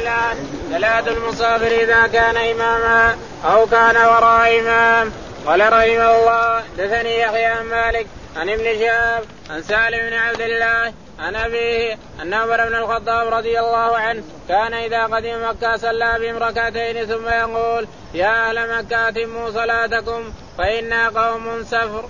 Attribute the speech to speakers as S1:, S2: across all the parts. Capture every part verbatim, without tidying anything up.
S1: الله صلاة المسافر إذا كان إماما أو كان وراء إمام. قال رحمه الله حدثني يحيى عن مالك عن ابن شهاب عن سالم بن عبد الله عن أبيه أن عمر بن الخطاب رضي الله عنه كان إذا قدم مكة صلى بهم ركعتين ثم يقول يا أهل مكة أتموا صلاتكم فإنا قوم سفر.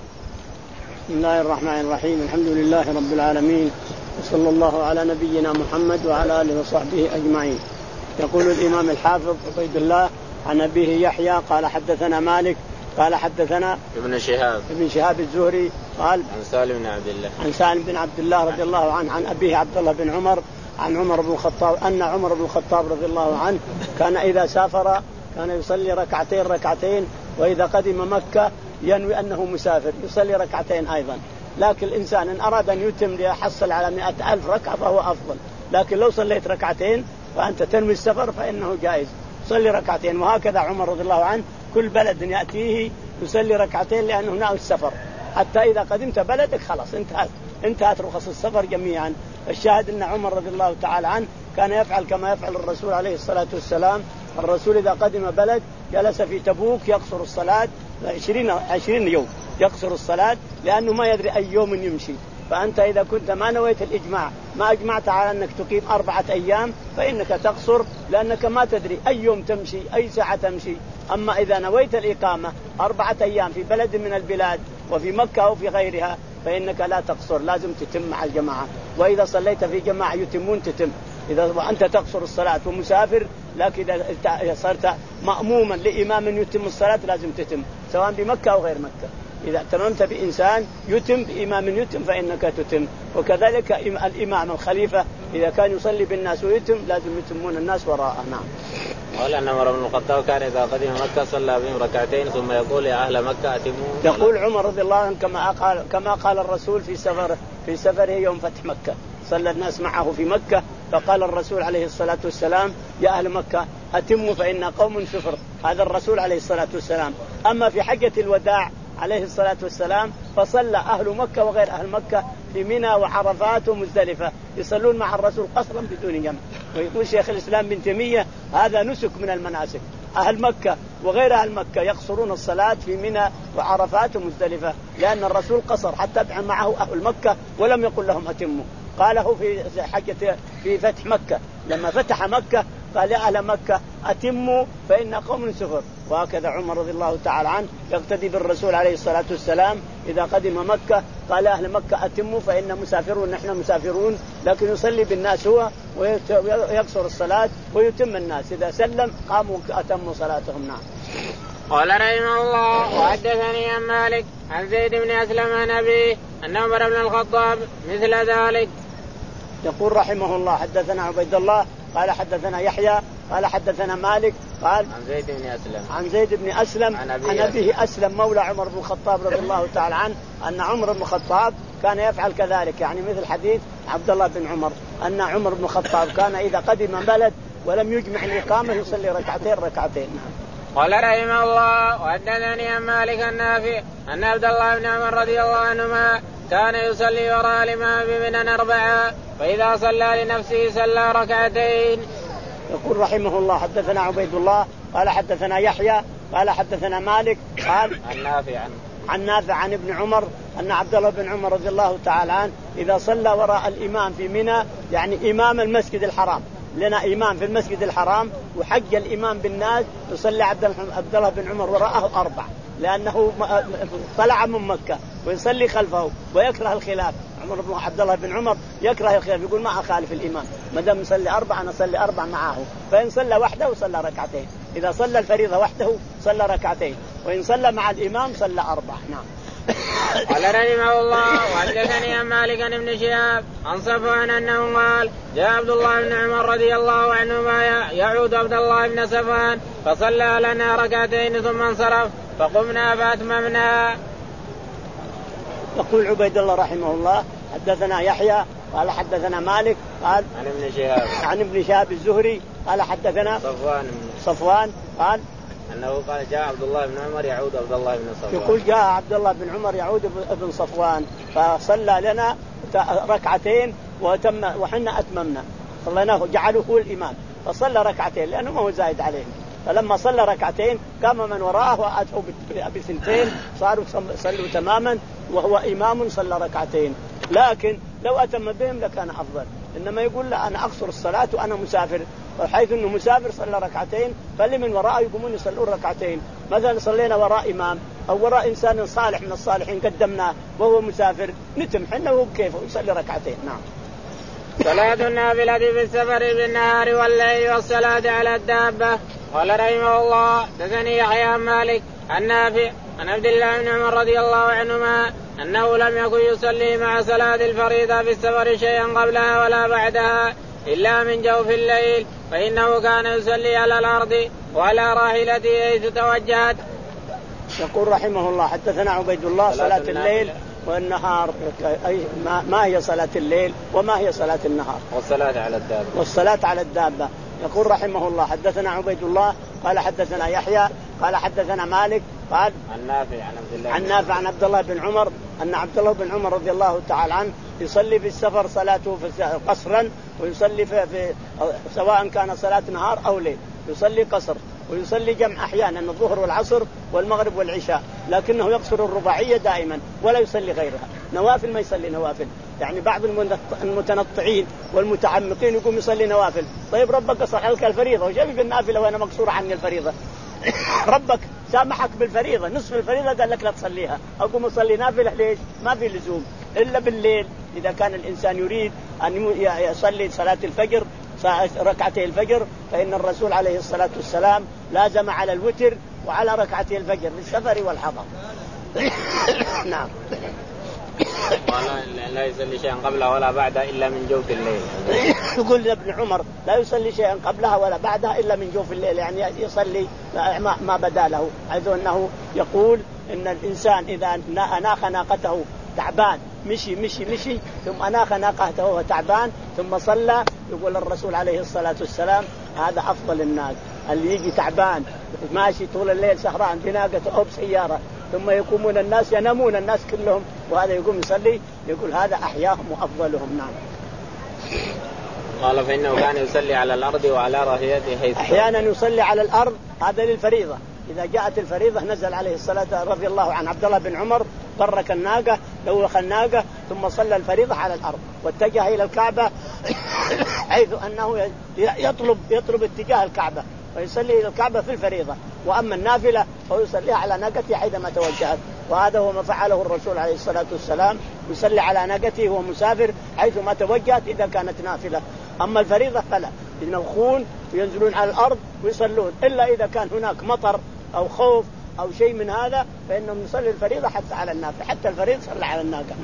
S2: بسم الله الرحمن الرحيم. الحمد لله رب العالمين وصلى الله على نبينا محمد وعلى آله وصحبه أجمعين. يقول الإمام الحافظ عبيد الله عن أبيه يحيى قال حدثنا مالك قال حدثنا
S1: ابن شهاب
S2: ابن شهاب الزهري قال
S1: عن سالم بن عبد الله
S2: عن سالم بن عبد الله رضي الله عنه عن أبيه عبد الله بن عمر عن عمر بن الخطاب أن عمر بن الخطاب رضي الله عنه كان إذا سافر كان يصلي ركعتين ركعتين وإذا قدم مكة ينوي أنه مسافر يصلي ركعتين أيضا. لكن الإنسان إن أراد أن يتم ليحصل على مئة ألف ركعة فهو أفضل، لكن لو صليت ركعتين فأنت تنوي السفر فإنه جائز صلي ركعتين. وهكذا عمر رضي الله عنه كل بلد يأتيه يصلي ركعتين لأنه ناوي السفر، حتى إذا قدمت بلدك خلاص انتهت انتهت رخص السفر جميعا. الشاهد أن عمر رضي الله تعالى عنه كان يفعل كما يفعل الرسول عليه الصلاة والسلام. الرسول إذا قدم بلد جلس في تبوك يقصر الصلاة عشرين عشرين يوم يقصر الصلاة لأنه ما يدري أي يوم يمشي. فأنت إذا كنت ما نويت الإجماع ما أجمعت على أنك تقيم أربعة أيام فإنك تقصر لأنك ما تدري أي يوم تمشي أي ساعة تمشي. أما إذا نويت الإقامة أربعة أيام في بلد من البلاد وفي مكة أو في غيرها فإنك لا تقصر، لازم تتم مع الجماعة. وإذا صليت في جماعة يتمون تتم إذا وأنت تقصر الصلاة ومسافر. لكن إذا صرت مأموما لإمام يتم الصلاة لازم تتم سواء بمكة أو غير مكة. إذا تممت بإنسان يتم بإمام يتم فإنك تتم. وكذلك الإمام الخليفة إذا كان يصلي بالناس ويتم لازم يتمون الناس وراءه. نعم.
S1: قال أن عمر بن الخطاب كان إذا قدم مكة صلى بهم ركعتين ثم يقول يا أهل مكة أتموا.
S2: يقول عمر رضي الله عنه كما قال كما قال الرسول في سفره في سفره يوم فتح مكة صلى الناس معه في مكة فقال الرسول عليه الصلاة والسلام يا أهل مكة أتموا فإن قوم سفر. هذا الرسول عليه الصلاة والسلام. أما في حجة الوداع عليه الصلاة والسلام فصلى أهل مكة وغير أهل مكة في منى وعرفات ومزدلفة يصلون مع الرسول قصرا بدون جمع. ويقول شيخ الإسلام بن تيمية هذا نسك من المناسك. أهل مكة وغير أهل مكة يقصرون الصلاة في منى وعرفات ومزدلفة لأن الرسول قصر حتى معه أهل مكة ولم يقل لهم أتموا. قاله في حجة في فتح مكة لما فتح مكة قال يا أهل مكة أتموا فإن قوم سفر. وهكذا عمر رضي الله تعالى عنه يقتدي بالرسول عليه الصلاة والسلام إذا قدم مكة قال أهل مكة أتموا فإن مسافرون نحن مسافرون، لكن يصلي بالناس هو ويقصر الصلاة ويتم الناس إذا سلم قاموا أتموا صلاتهم. نعم.
S1: قال رحمه الله وحدثني عن مالك عن زيد بن أسلم عن أبيه أن عمر بن الخطاب مثل ذلك.
S2: يقول رحمه الله حدثنا عبيد الله قال حدثنا يحيى قال حدثنا مالك قال
S1: عن زيد بن أسلم
S2: عن زيد بن أسلم عن أبيه, عن أبيه أسلم مولى عمر بن الخطاب رضي الله تعالى عنه أن عمر بن الخطاب كان يفعل كذلك، يعني مثل حديث عبد الله بن عمر أن عمر بن الخطاب كان إذا قدم بلد ولم يجمع الإقامة يصلي ركعتين ركعتين.
S1: قال رحمه الله وحدثني عن مالك النافع أن عبد الله بن عمر رضي الله عنهما كان يصلي وراء الإمام بمنى أربعة فإذا صلى لنفسه صلى ركعتين.
S2: يقول رحمه الله حدثنا عبيد الله قال حدثنا يحيى قال حدثنا مالك قال
S1: عن نافع عن,
S2: عن نافع عن ابن عمر أن عبد الله بن عمر رضي الله تعالى عنه إذا صلى وراء الإمام في منى يعني إمام المسجد الحرام لنا إمام في المسجد الحرام وحج الإمام بالناس يصلي عبد الله بن عمر وراءه أربع لأنه طلع من مكة ويصلي خلفه ويكره الخلاف. عمر بن عبد الله بن عمر يكره الخلاف يقول ما أخالف الإمام ما دام يصلي أربعة أنا أصلي أربع معه. فإن صلى وحده صلى ركعتين، إذا صلى الفريضة وحده صلى ركعتين، وإن صلى مع الإمام صلى أربع. نعم.
S1: قال رحمه الله وحدثني عن مالك عن ابن شهاب عن صفوان أنه قال جاء عبد الله بن عمر رضي الله عنهما يعود عبد الله بن صفوان فصلى لنا ركعتين ثم انصرف فقمنا فأتممنا.
S2: يقول عبيد الله رحمه الله حدثنا يحيى قال حدثنا مالك قال
S1: عن ابن شهاب
S2: عن ابن شهاب الزهري قال حدثنا
S1: صفوان
S2: صفوان قال
S1: أنه قال جاء عبد الله بن عمر يعود عبد الله بن صفوان.
S2: يقول جاء عبد الله بن عمر يعود ابن صفوان فصلى لنا ركعتين وتم وحنا أتممنا صليناه جعله هو الإمام فصلى ركعتين لأنه ما هو زايد عليهم. فلما صلى ركعتين قام من وراءه وأتوا بثنتين صاروا صلوا تماما وهو إمام صلى ركعتين. لكن لو أتم بهم لكان أفضل. إنما يقول لا أنا أقصر الصلاة وأنا مسافر، وحيث أنه مسافر صلى ركعتين فاللي من وراءه يقومون يصلون ركعتين. مثلا صلينا وراء إمام أو وراء إنسان صالح من الصالحين قدمناه وهو مسافر نتم حنا وهو كيفه يصلي ركعتين. نعم.
S1: صلاة النافلة في السفر بالنهار والليل والصلاة على الدابة. قال رحمه الله دثني يحيى عن مالك عن نافع عن عبد الله بن عمر رضي الله عنهما أنه لم يكن يصلي مع صلاة الفريضة في السفر شيئا قبلها ولا بعدها إلا من جوف الليل، فإنه كان يصلي على الأرض وعلى راحلته حيث توجهت.
S2: يقول رحمه الله حدثنا عبيد الله صلاة الليل والنهار. أي ما هي صلاة الليل وما هي صلاة النهار؟
S1: والصلاة على الدابة.
S2: والصلاة على الدابة. يقول رحمه الله حدثنا عبيد الله قال حدثنا يحيى قال حدثنا مالك قال
S1: عن نافع عن عبد الله
S2: عن نافع عن عبد الله بن عمر أن عبد الله بن عمر رضي الله تعالى عنه يصلي في السفر صلاته في قصرا، ويصلي في, في سواء كان صلاة نهار أو ليل يصلي قصر، ويصلي جمع أحيانا الظهر والعصر والمغرب والعشاء، لكنه يقصر الرباعية دائما ولا يصلي غيرها. نوافل ما يصلي نوافل، يعني بعض المتنطعين والمتعمقين يقوم يصلي نوافل. طيب ربك قصر عليك الفريضة وجابي بالنافلة وأنا مقصور عني الفريضة. ربك سامحك بالفريضة نصف الفريضة قال لك لا تصليها، أقوم أصلي نافلة ليش؟ ما في لزوم إلا بالليل. إذا كان الإنسان يريد أن يصلي صلاة الفجر ركعتي الفجر فإن الرسول عليه الصلاة والسلام لازم على الوتر وعلى ركعتي الفجر للسفر والحضر. نعم.
S1: لا يصلي شيئا قبلها ولا بعدها إلا من جوف الليل.
S2: يقول ابن عمر لا يصلي شيئا قبلها ولا بعدها إلا من جوف الليل، يعني يصلي ما بدا له، حيث أنه يقول إن الإنسان إذا أناخ ناقته تعبان مشي مشي مشي ثم أناخ ناقته وهو تعبان ثم صلى، يقول الرسول عليه الصلاة والسلام هذا أفضل الناس. اللي يجي تعبان ماشي طول الليل سهران بناقته أو بسيارة ثم يقومون الناس ينامون الناس كلهم وهذا يقوم يصلي، يقول هذا أحياهم وأفضلهم. نعم.
S1: قال فإنه كان يصلي على الأرض وعلى راحلته حيث
S2: أحيانا يصلي على الأرض، هذا للفريضة. إذا جاءت الفريضة نزل عليه الصلاة رضي الله عن عبد الله بن عمر برك الناقة دوخ الناقة ثم صلى الفريضة على الأرض واتجه إلى الكعبة حيث أنه يطلب يطلب اتجاه الكعبة ويصلي إلى الكعبة في الفريضة. وأما النافلة فيصليها على ناقته حيثما توجهت، وهذا هو ما فعله الرسول عليه الصلاة والسلام، يصلي على ناقته وهو مسافر حيثما توجهت إذا كانت نافلة. أما الفريضة فلا، ينوخون وينزلون على الأرض ويصلون، إلا إذا كان هناك مطر أو خوف أو شيء من هذا فإنهم يصلي الفريضة حتى على النافلة، حتى الفريضة صلى على الناقة.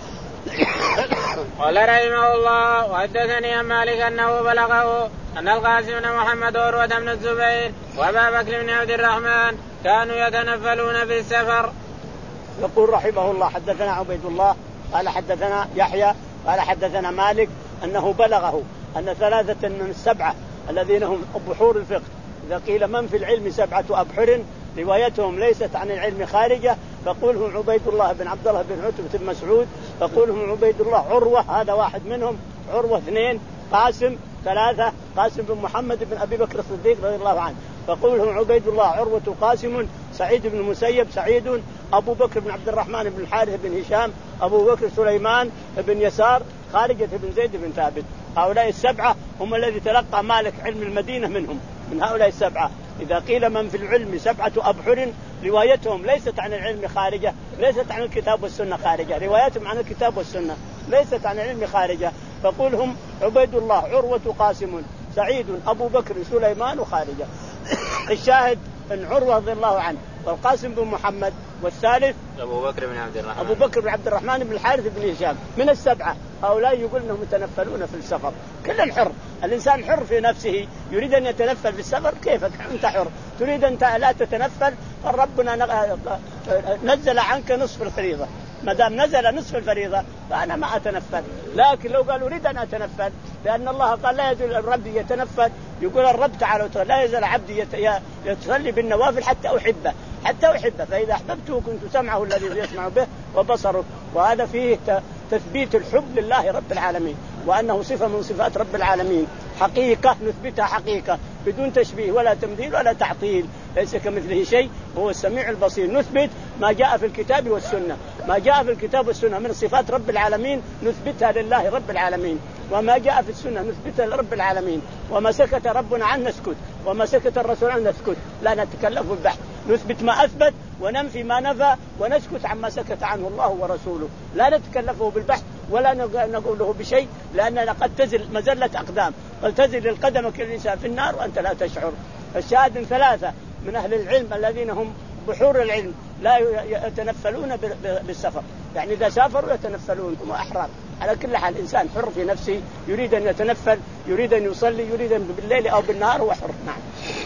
S1: قال رحمه الله وحدثني عن مالك أنه بلغه أن القاسم بن محمد وعروة بن الزبير وأبا بكر بن عبد الرحمن كانوا يتنفلون في السفر.
S2: يقول رحمه الله حدثنا عبيد الله قال حدثنا يحيى قال حدثنا مالك أنه بلغه أن ثلاثة من السبعة الذين هم بحور الفقه، إذا قيل من في العلم سبعة أبحر روايتهم ليست عن العلم خارجة، فقولهم عبيد الله بن عبد الله بن عتبة بن مسعود، فقولهم عبيد الله عروة هذا واحد منهم، عروة اثنين، قاسم ثلاثة، قاسم بن محمد بن أبي بكر الصديق رضي الله عنه، فقولهم عبيد الله عروة قاسم، سعيد بن المسيب سعيد، أبو بكر بن عبد الرحمن بن الحارث بن هشام، أبو بكر سليمان بن يسار، خارجة بن زيد بن ثابت. هؤلاء السبعة هم الذي تلقى مالك علم المدينة منهم، من هؤلاء السبعة. إذا قيل من في العلم سبعة أبحر روايتهم ليست عن العلم خارجة، ليست عن الكتاب والسنة خارجة، روايتهم عن الكتاب والسنة ليست عن العلم خارجة، فقولهم عبيد الله عروة قاسم سعيد أبو بكر سليمان وخارجة. الشاهد أن عروة رضي الله عنه والقاسم بن محمد والثالث
S1: أبو بكر بن عبد الرحمن
S2: أبو بكر بن عبد الرحمن بن الحارث بن هشام من السبعة. هؤلاء يقول أنهم يتنفلون في السفر. كل حر، الإنسان حر في نفسه، يريد أن يتنفل في السفر كيفك أنت حر، تريد أن لا تتنفل فربنا نزل عنك نصف الفريضة، ما دام نزل نصف الفريضة فأنا ما أتنفل. لكن لو قال أريد أن أتنفل لأن الله قال لا يزال الرب يتنفل، يقول الرب تعالى لا يزال عبدي يتصلي بالنوافل حتى أحبه حتى أحبه فإذا أحببته كنت سمعه الذي يسمع به وبصره. وهذا فيه تثبيت الحب لله رب العالمين، وأنه صفة من صفات رب العالمين، حقيقة نثبتها حقيقة بدون تشبيه ولا تمثيل ولا تعطيل، ليس كمثله شيء وهو السميع البصير. نثبت ما جاء في الكتاب والسنة، ما جاء في الكتاب والسنة من صفات رب العالمين نثبتها لله رب العالمين، وما جاء في السنة نثبتها لرب العالمين، وما سكت ربنا عنه نسكت، وما سكت الرسول عنه نسكت، لا نتكلف بالبحث، نثبت ما أثبت وننفي ما نفى ونسكت عما سكت عنه الله ورسوله، لا نتكلفه بالبحث ولا نقوله بشيء، لأننا قد تزل مزلة أقدام، قد تزل القدمك الإنسان في النار وأنت لا تشعر. الشاهد ثلاثة من أهل العلم الذين هم بحور العلم لا يتنفلون بالسفر، يعني إذا سافروا يتنفلون هم أحرار. على كل حال الإنسان حر في نفسه، يريد أن يتنفل، يريد أن يصلي، يريد أن بالليل أو بالنهار هو حر. نعم.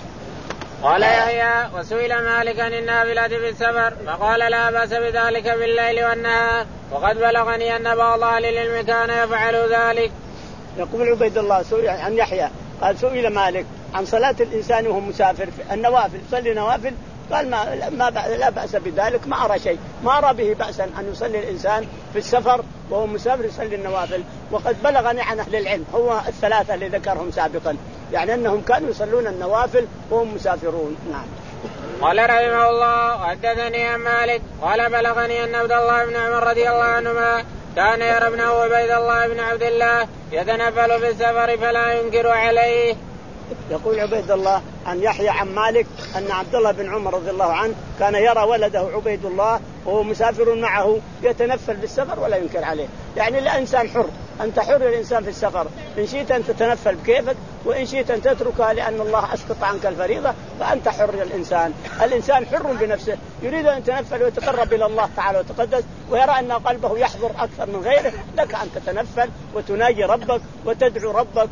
S1: قال يحيى وسئل مالك عن النافلة في السفر فقال لا بأس بذلك بالليل والنهار، وقد بلغني أن بعض أهل العلم كان يفعل ذلك.
S2: يقول عبيد الله سئل عن يحيى قال سئل مالك عن صلاة الإنسان وهو مسافر النوافل، يصلي نوافل، قال ما, ما لا بأس بذلك، ما أرى شيء، ما أرى به بأسا أن يصلي الإنسان في السفر وهو مسافر يصلي النوافل. وقد بلغني عن أهل العلم هو الثلاثة اللي ذكرهم سابقا، يعني أنهم كانوا يصلون النوافل وهم مسافرون. نعم.
S1: قال رحمه الله حدثني عن مالك قال بلغني أن عبد الله بن عمر رضي الله عنهما كان يرى ابنه عبيد الله بن عبد الله يتنفل في السفر فلا ينكر عليه.
S2: يقول عبيد الله عن يحيى عن مالك أن عبد الله بن عمر رضي الله عنه كان يرى ولده عبيد الله وهو مسافر معه يتنفل في السفر ولا ينكر عليه. يعني الإنسان حر، أنت حر الإنسان في السفر، إن شئت أن تتنفل بكيفك وإن شئت أن تتركها لأن الله أسقط عنك الفريضة، فأنت حر الإنسان. الإنسان حر بنفسه، يريد أن يتنفل ويتقرب إلى الله تعالى وتقدس ويرى أن قلبه يحضر أكثر من غيره، لك أن تتنفل وتناجي ربك وتدعو ربك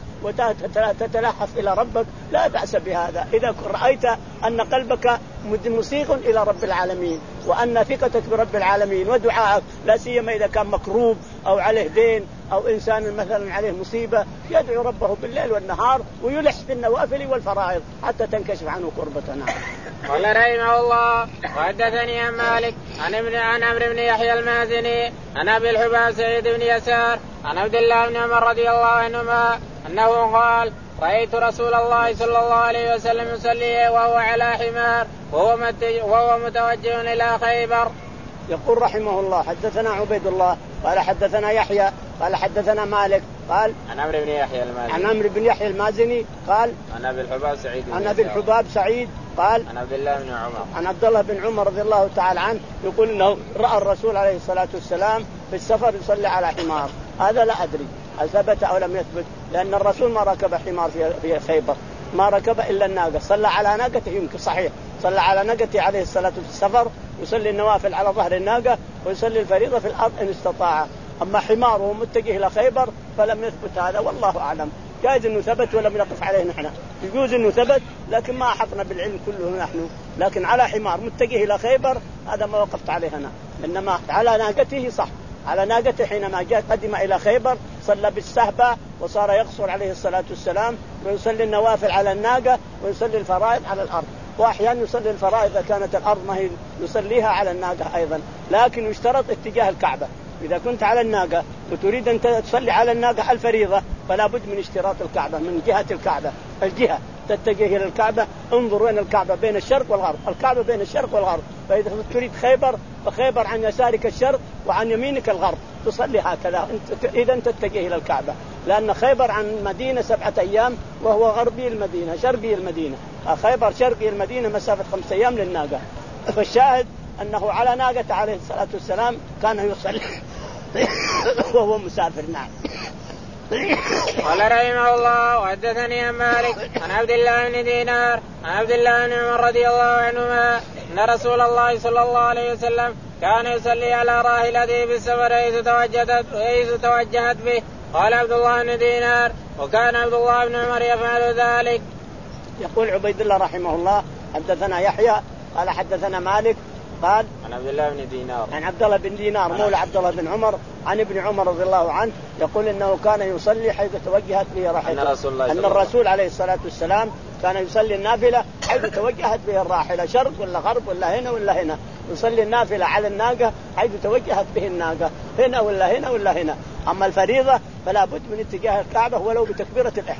S2: وتتلهف إلى ربك، لا بأس بهذا إذا رأيت أن قلبك مصيغ إلى رب العالمين وأن ثقتك برب العالمين ودعائك، لا سيما إذا كان مكروب أو عليه دين أو إنسان مثلا عليه مصيبة، يدعو ربه بالليل والنهار ويلح في النوافل والفرائض حتى تنكشف عنه قربتنا.
S1: قال رحمه الله وحدثني عن مالك عن ابن عن عمرو بن يحيى المازني عن أبي الحباب سعيد بن يسار عن عبد الله بن عمر رضي الله عنهما أنه قال رأيت رسول الله صلى الله عليه وسلم يصلي وهو على حمار وهو, وهو متوجه إلى خيبر.
S2: يقول رحمه الله حدثنا عبيد الله قال حدثنا يحيى قال حدثنا مالك قال
S1: عن عمرو بن يحيى المازني
S2: عن عمرو بن يحيى المازني قال
S1: عن أبي الحباب سعيد
S2: عن أبي الحباب سعيد قال
S1: عن عبد الله بن عمر
S2: عن عبد الله بن عمر رضي الله تعالى عنه يقول إنه رأى الرسول عليه الصلاة والسلام في السفر يصلي على حمار. هذا لا أدري هل ثبت أو لم يثبت، لأن الرسول ما ركب حمار في خيبر، ما ركب إلا الناقة، صلى على ناقته يمكن صحيح، صلى على ناقته عليه الصلاة والسلام في السفر، يصلي النوافل على ظهر الناقة ويصلي الفريضة في الأرض إن استطاع. أما حماره متجه إلى خيبر فلم يثبت هذا، والله أعلم. جائز إنه ثبت ولم نقف عليه نحن، يجوز إنه ثبت لكن ما أحطنا بالعلم كله نحن، لكن على حمار متجه إلى خيبر هذا ما وقفت عليه أنا، إنما على ناقته صح، على ناقته حينما جاء قدم إلى خيبر صلى بالسهبة وصار يقصر عليه الصلاة والسلام ويصلي النوافل على الناقة ويصلي الفرائض على الأرض، وأحيانا يصلي الفرائض إذا كانت الأرض ما هي يصليها على الناقة أيضا، لكن يشترط اتجاه الكعبة. إذا كنت على الناقة وتريد أن تصلي على الناقة الفريضة فلا بد من اشتراط الكعبة، من جهة الكعبة، الجهة تتجه إلى الكعبة، انظر وين الكعبة بين الشرق والغرب، الكعبة بين الشرق والغرب، فإذا تريد خيبر فخيبر عن يسارك الشرق وعن يمينك الغرب، تصلي هكذا إذا تتجه إلى الكعبة، لأن خيبر عن المدينة سبعة أيام وهو غربي المدينة شرقي المدينة، خيبر شرقي المدينة مسافة خمسة أيام للناقة. فالشاهد أنه على ناقة عليه الصلاة والسلام كان يصلي وهو مسافر. نعم.
S1: قال رحمه الله وحدثني عن مالك عن عبد الله بن دينار عن عبد الله بن عمر رضي الله عنهما أن رسول الله صلى الله عليه وسلم كان يصلي على راحلته في السفر حيث توجهت حيث توجهت به. قال عبد الله بن دينار وكان عبد الله بن عمر يفعل ذلك.
S2: يقول عبيد الله رحمه الله حدثنا يحيى قال حدثنا مالك قال
S1: عن عبد الله بن دينار
S2: عن عبد الله بن دينار مولى عبد الله بن عمر عن ابن عمر رضي الله عنه يقول انه كان يصلي حيث توجهت به راحلته،
S1: ان الرسول,
S2: أن الرسول عليه الصلاة والسلام كان يصلي النافلة حيث توجهت به الراحلة، شرق ولا غرب ولا هنا ولا هنا، يصلي النافلة على الناقة حيث توجهت به الناقة، هنا ولا هنا ولا هنا. أما الفريضة فلا بد من اتجاه الكعبة ولو بتكبيرة الإحرام،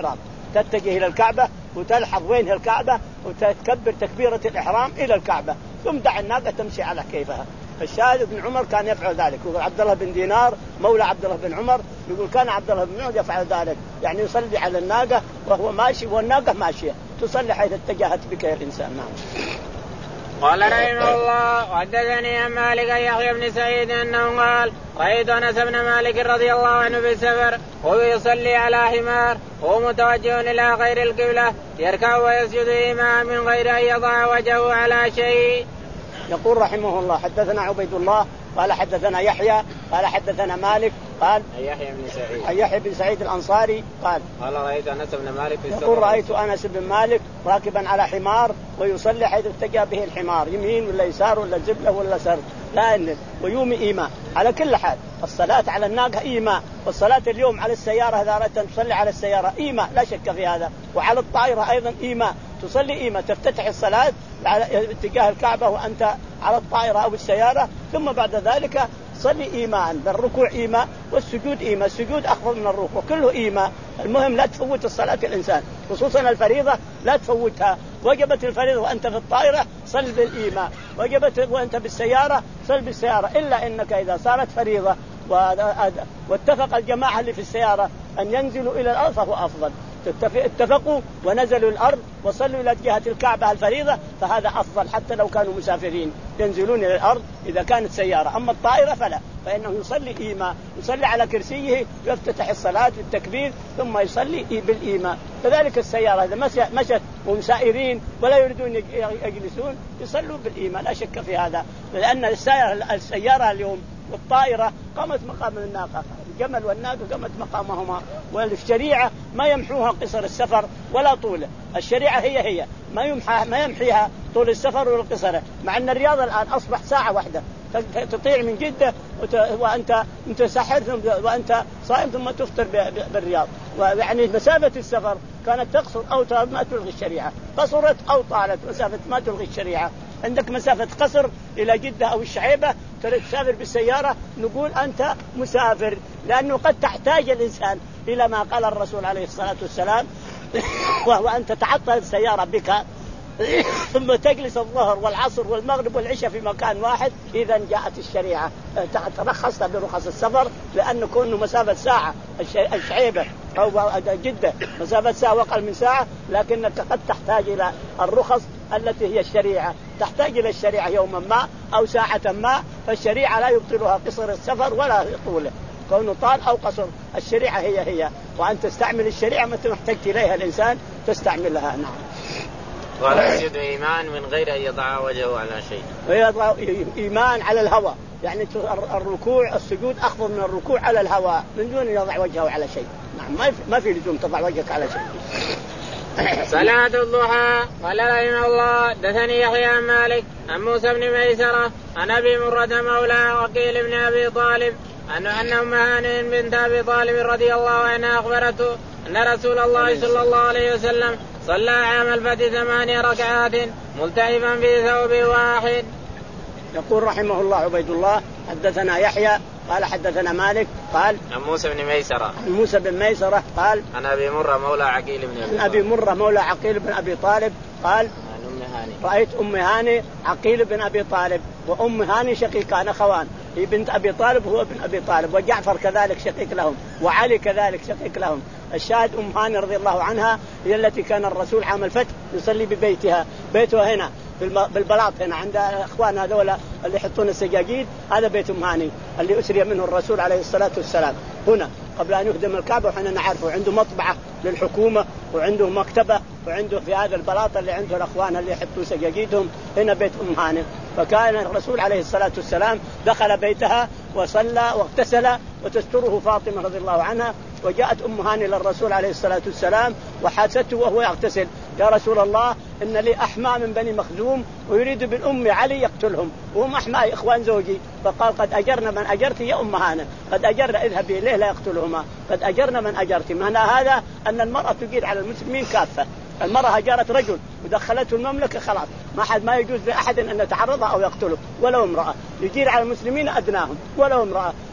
S2: تتجه إلى الكعبة وتلحظ وين الكعبة وتكبر تكبيرة الإحرام إلى الكعبة، ثم دع الناقة تمشي على كيفها. الشاهد ابن عمر كان يفعل ذلك. يقول عبد الله بن دينار مولى عبد الله بن عمر يقول كان عبد الله بن عمر يفعل ذلك، يعني يصلي على الناقة وهو ماشي والناقة ماشية تصلي حيث اتجهت بك الإنسان. نعم.
S1: قال رحمه الله وحدثني عن مالك يحيى بن سعيد أنه قال رأيت أنس بن مالك رضي الله عنه في السفر وهو يصلي على حمار وهو متوجه إلى غير القبلة يركع ويسجد إمام من غير أن يضع وجهه على شيء.
S2: يقول رحمه الله حدثنا عبيد الله قال حدثنا يحيى قال حدثنا مالك قال
S1: يحيى بن سعيد
S2: يحيى بن سعيد الأنصاري قال
S1: قال رأيت أنس بن مالك في السفر.
S2: يقول رأيت أنس بن مالك راكبا على حمار ويصلي حيث اتجه به الحمار، يمين ولا يسار ولا زبلة ولا سر لا إن ويومي إيماء. على كل حال الصلاة على الناقة إيماء، والصلاة اليوم على السيارة إذا أردت أن تصلي على السيارة إيماء لا شك في هذا، وعلى الطائرة أيضا إيماء، تصلي إيماء تفتتح الصلاة على اتجاه الكعبة وأنت على الطائرة أو السيارة، ثم بعد ذلك صلي إيماء، بالركوع إيماء والسجود إيماء، السجود أخفض من الركوع كله إيماء. المهم لا تفوت الصلاة الإنسان خصوصا الفريضة لا تفوتها، وجبت الفريضة وأنت في الطائرة صل بالإيماء، وجبت وأنت بالسيارة صل بالسيارة، إلا إنك إذا صارت فريضة واتفق الجماعة اللي في السيارة أن ينزلوا إلى الأرض فهو أفضل، اتفقوا ونزلوا الأرض وصلوا إلى جهة الكعبة الفريضة فهذا أفضل حتى لو كانوا مسافرين ينزلون إلى الأرض إذا كانت سيارة. أما الطائرة فلا، فإنه يصلي إيماء، يصلي على كرسيه يفتتح الصلاة بالتكبير ثم يصلي بالإيماء. كذلك السيارة إذا مشت وهم سائرين ولا يريدون يجلسون يصلوا بالإيماء لا شك في هذا، لأن السيارة, السيارة اليوم والطائرة قامت مقام الناقة، الجمل والناقة قامت مقامهما، والشريعة ما يمحوها قصر السفر ولا طوله، الشريعة هي هي ما يمحى ما يمحيها طول السفر ولا قصره، مع أن الرياض الآن أصبح ساعة واحدة تطيع من جدة وأنت متسحر وأنت صائم ثم تفطر بالرياض، ويعني مسافة السفر كانت تقصر أو ما تلغي الشريعة، قصرت أو طالت مسافة ما تلغي الشريعة. عندك مسافة قصر إلى جدة أو الشعيبة تسافر بالسيارة نقول أنت مسافر، لأنه قد تحتاج الإنسان إلى ما قال الرسول عليه الصلاة والسلام وهو أن تتعطل السيارة بك ثم تجلس الظهر والعصر والمغرب والعشاء في مكان واحد، إذا جاءت الشريعة ترخصت برخص السفر، لأنه كونه مسافة ساعة الشعيبة أو جدة مسافة ساعة وأقل من ساعة، لكنك قد تحتاج إلى الرخص التي هي الشريعة، تحتاج إلى الشريعة يوما ما أو ساعة ما، فالشريعة لا يبطلها قصر السفر ولا طوله، كونه طال أو قصر الشريعة هي هي، وأن تستعمل الشريعة متى محتاج إليها الإنسان تستعملها. نعم.
S1: ولا يسجد إيمان من غير أن يضع وجهه على شيء،
S2: ويضع إيمان على الهواء، يعني الركوع السجود أخفض من الركوع على الهواء من دون يضع وجهه على شيء. نعم ما في ما في لزوم تضع وجهك على شيء.
S1: صلاة الضحى. قال رحمه الله دثني يحيى عن مالك عن موسى بن ميسرة عن أبي مرة مولى عقيل بن أبي طالب أن أن أم هانئ بنت أبي طالب رضي الله عنها أخبرته أن رسول الله صلى الله عليه وسلم صلى عام الفتح ثمانية ركعات ملتهبا في ثوب واحد.
S2: يقول رحمه الله عبيد الله حدثنا يحيى قال حدثنا مالك قال
S1: عن موسى بن ميسرة
S2: عن موسى بن ميسرة قال
S1: عن أبي مرة مولى عقيل بن أبي
S2: طالب أبي مرة مولى عقيل بن أبي طالب قال رأيت أم هاني عقيل بن أبي طالب، وأم هاني شقيقان أخوان، هي بنت أبي طالب هو ابن أبي طالب، وجعفر كذلك شقيق لهم، وعلي كذلك شقيق لهم. الشاهد أم هاني رضي الله عنها هي التي كان الرسول عام الفتح يصلي ببيتها، بيتها هنا بالبلاط هنا عند أخوان هذول اللي يحطون السجاجيد، هذا بيت أم هاني اللي أسري منه الرسول عليه الصلاة والسلام هنا قبل أن يهدم الكعبة، وحنا نعرفه عنده مطبعة للحكومة وعنده مكتبة وعنده في هذا البلاط اللي عنده الأخوان اللي يحطوا سجاجيدهم هنا بيت أم هاني. فكان الرسول عليه الصلاة والسلام دخل بيتها وصلى واغتسل وتستره فاطمة رضي الله عنها، وجاءت أم هاني للرسول عليه الصلاة والسلام وحادثته وهو يغتسل، يا رسول الله إن لي أحمى من بني مخزوم ويريد بالأم علي يقتلهم وهم أحمى إخوان زوجي، فقال قد أجرنا من أجرت يا أم هاني، قد أجرنا اذهبي إليه لا يقتلهما، قد أجرنا من أجرت. معنى هذا أن المرأة تجير على المسلمين كافة، المرأة هجرت رجل ودخلته المملكة خلاص ما حد ما يجوز لأحد أن يتعرضها أو يقتله، ولو امرأة يجير على المسلمين أدناهم ولو امرأة،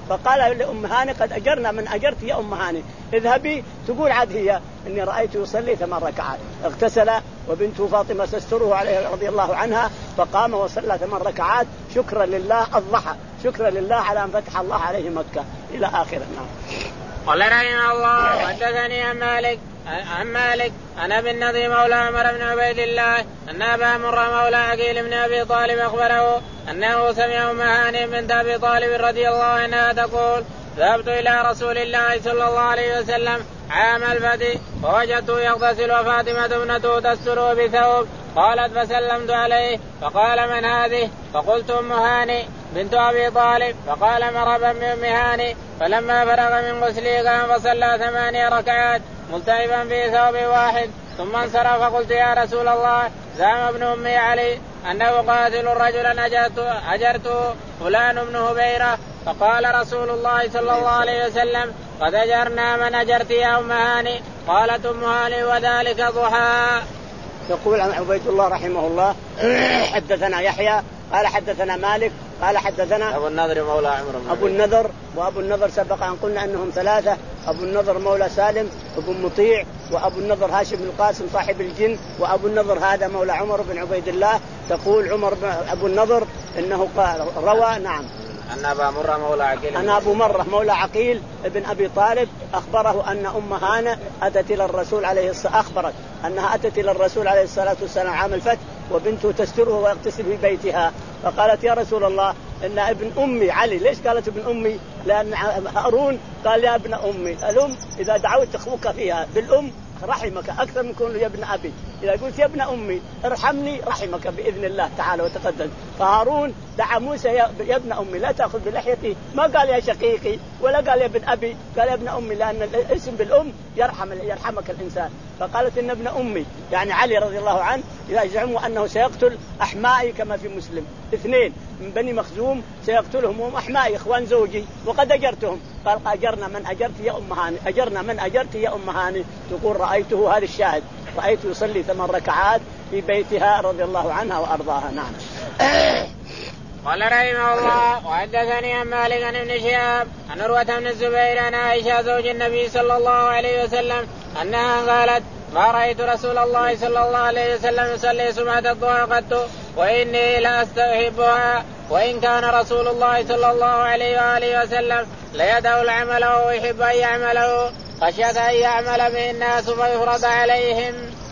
S2: فقال لأم هاني قد أجرنا من أجرت يا أم هاني، اذهبي. تقول عاد هي إني رأيت يصلي ثمان ركعات. اغتسل وبنته فاطمة تستره عليه رضي الله عنها، فقام وصلى ثمان ركعات شكرا لله الضحى، شكرا لله على أن فتح الله عليه مكة إلى آخره. نعم.
S1: قال رحمه الله حدثني عن مالك عن مالك عن ابي النضر مولى عمر بن عبيد الله ان ابا مرة مولى عقيل بن ابي طالب اخبره انه سمع ام هانئ بنت ابي طالب رضي الله عنها تقول ذهبت الى رسول الله صلى الله عليه وسلم عام الفتح فوجدته يغتسل وفاطمة ابنته تستره بثوب، قالت فسلمت عليه فقال من هذه؟ فقلت ام هانئ بنت أبي طالب، فقال مرحبا بأم هانئ. فلما فرغ من غسله قام فصلى ثمانية ركعات ملتهبا في ثوب واحد ثم انصرف. فقلت يا رسول الله زعم ابن أمي علي أنه قاتل رجلا أجرته فلان ابن هبيرة، فقال رسول الله صلى الله عليه وسلم قد أجرنا من أجرت يا أم هانئ. قالت أم هانئ وذلك ضحى.
S2: يقول عن عبيد الله رحمه الله حدثنا يحيى قال حدثنا مالك قال حدثنا
S1: أبو النضر مولى عمر
S2: أبو النضر. وأبو النضر سبق أن قلنا أنهم ثلاثة: أبو النضر مولى سالم أبو مطيع، وأبو النضر هاشم بن القاسم صاحب الجن، وأبو النضر هذا مولى عمر بن عبيد الله. تقول عمر أبو النضر إنه قال روى نعم
S1: أن أبا مرة مولى عقيل
S2: أن أبو مرة مولى عقيل ابن أبي طالب أخبره أن أم هانئ أتت إلى الرسول عليه الصلاة أخبرت أنها أتت إلى الرسول عليه الصلاة والسلام عام الفتح وبنته تستره ويغتسل في بيتها، فقالت يا رسول الله إن ابن أمي علي. ليش قالت ابن أمي؟ لأن هارون قال يا ابن أمي. الأم إذا دعوت أخوك فيها بالأم رحمك أكثر من كونه يا ابن أبي. إذا قلت يا ابن أمي ارحمني رحمك بإذن الله تعالى وتقدم. فهارون دعا موسى يا ابن أمي لا تأخذ بلحيتي، ما قال يا شقيقي ولا قال يا ابن أبي، قال يا ابن أمي، لأن الاسم بالأم يرحم يرحمك الإنسان. فقالت إن ابن أمي يعني علي رضي الله عنه يزعم أنه سيقتل أحمائي كما في مسلم، اثنين من بني مخزوم سيقتلهم هم أحمائي إخوان زوجي وقد أجرتهم. قال أجرنا من أجرت يا أم هانئ، أجرنا من أجرت يا أم هانئ. تقول رأيته هذا الشاهد، رأيته يصلي ثمان ركعات في بيتها رضي الله عنها وأرضاها. نعم.
S1: قال رحمه الله وحدثني عن مالك عن ابن شهاب عن عروة بن الزبير عن عائشة زوج النبي صلى الله عليه وسلم أنها قالت ما رأيت رسول الله صلى الله عليه وسلم يصلي سمعة الضحى قط وإني لا أستحبها، وإن كان رسول الله صلى الله عليه وآله وسلم ليدعو العمل ويحب أن يعمله خشية أن يعمل به الناس فيفرض عليهم.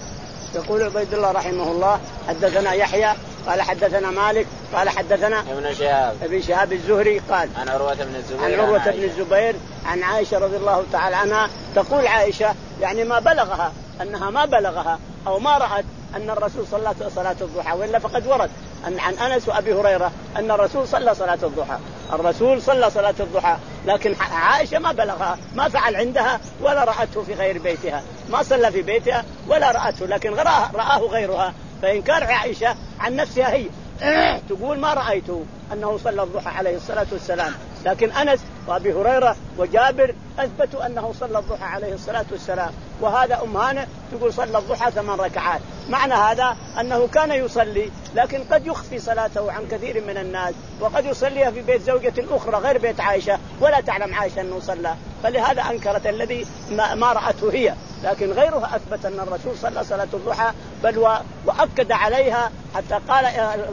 S2: يقول عبيد الله رحمه الله حدثنا يحيى قال حدثنا مالك قال حدثنا
S1: ابن شهاب
S2: ابن شهاب الزهري قال
S1: عن عروة بن الزبير
S2: عن عروة بن الزبير عن عائشة رضي الله تعالى عنها. تقول عائشة يعني ما بلغها أنها ما بلغها أو ما رأت أن الرسول صلى صلاة الضحى، وإلا فقد ورد أن عن أنس وأبي هريرة أن الرسول صلى صلاة الضحى، الرسول صلى صلاة الضحى، لكن عائشة ما بلغها، ما فعل عندها ولا رأته في غير بيتها، ما صلى في بيتها ولا رأته، لكن رآه, رآه غيرها. فإنكار عائشة عن نفسها هي تقول ما رأيته أنه صلى الضحى عليه الصلاة والسلام، لكن أنس وأبي هريرة وجابر أثبتوا أنه صلى الضحى عليه الصلاة والسلام. وهذا أم هانئ تقول صلى الضحى ثمان ركعات. معنى هذا أنه كان يصلي لكن قد يخفي صلاته عن كثير من الناس، وقد يصليها في بيت زوجة أخرى غير بيت عائشة ولا تعلم عائشة أنه صلى، فلهذا أنكرت الذي ما, ما رأته هي، لكن غيرها أثبت أن الرسول صلى صلاة الضحى بل وأكد عليها، حتى قال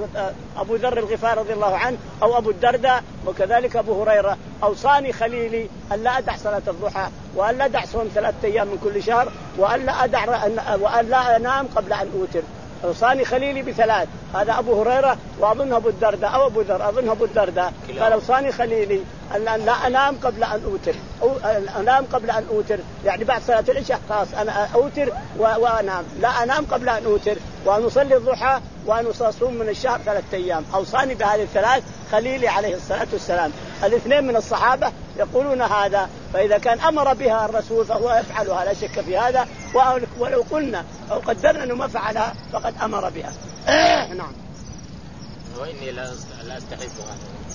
S2: أبو ذر الغفار رضي الله عنه أو أبو الدرداء وكذلك أبو هريرة أوصاني خليلي أن لا أدع صلاة الضحى وأن لا أدع صوم ثلاثة أيام من كل شهر وأن لا أدع وأن لا أنام قبل أن أوتر. أوصاني خليلي بثلاث، هذا أبو هريرة وأظن أبو الدرداء أو أبو ذر أظن أبو الدرداء قال أوصاني خليلي أن لا أنام قبل أن أوتر أو أنام قبل أن أوتر، يعني بعد صلاة العشاء خلاص أنا أوتر وأنام، لا أنام قبل أن أوتر، وأن أصلي الضحى وأن أصوم من الشهر ثلاثة أيام. أوصاني بهذه الثلاث خليلي عليه الصلاة والسلام. الاثنين من الصحابة يقولون هذا، فإذا كان أمر بها الرسول فهو يفعلها لا شك في هذا، ولو قلنا أو قدرنا أنه ما فعلها فقد أمر بها. نعم.
S1: وإني لا أستحبها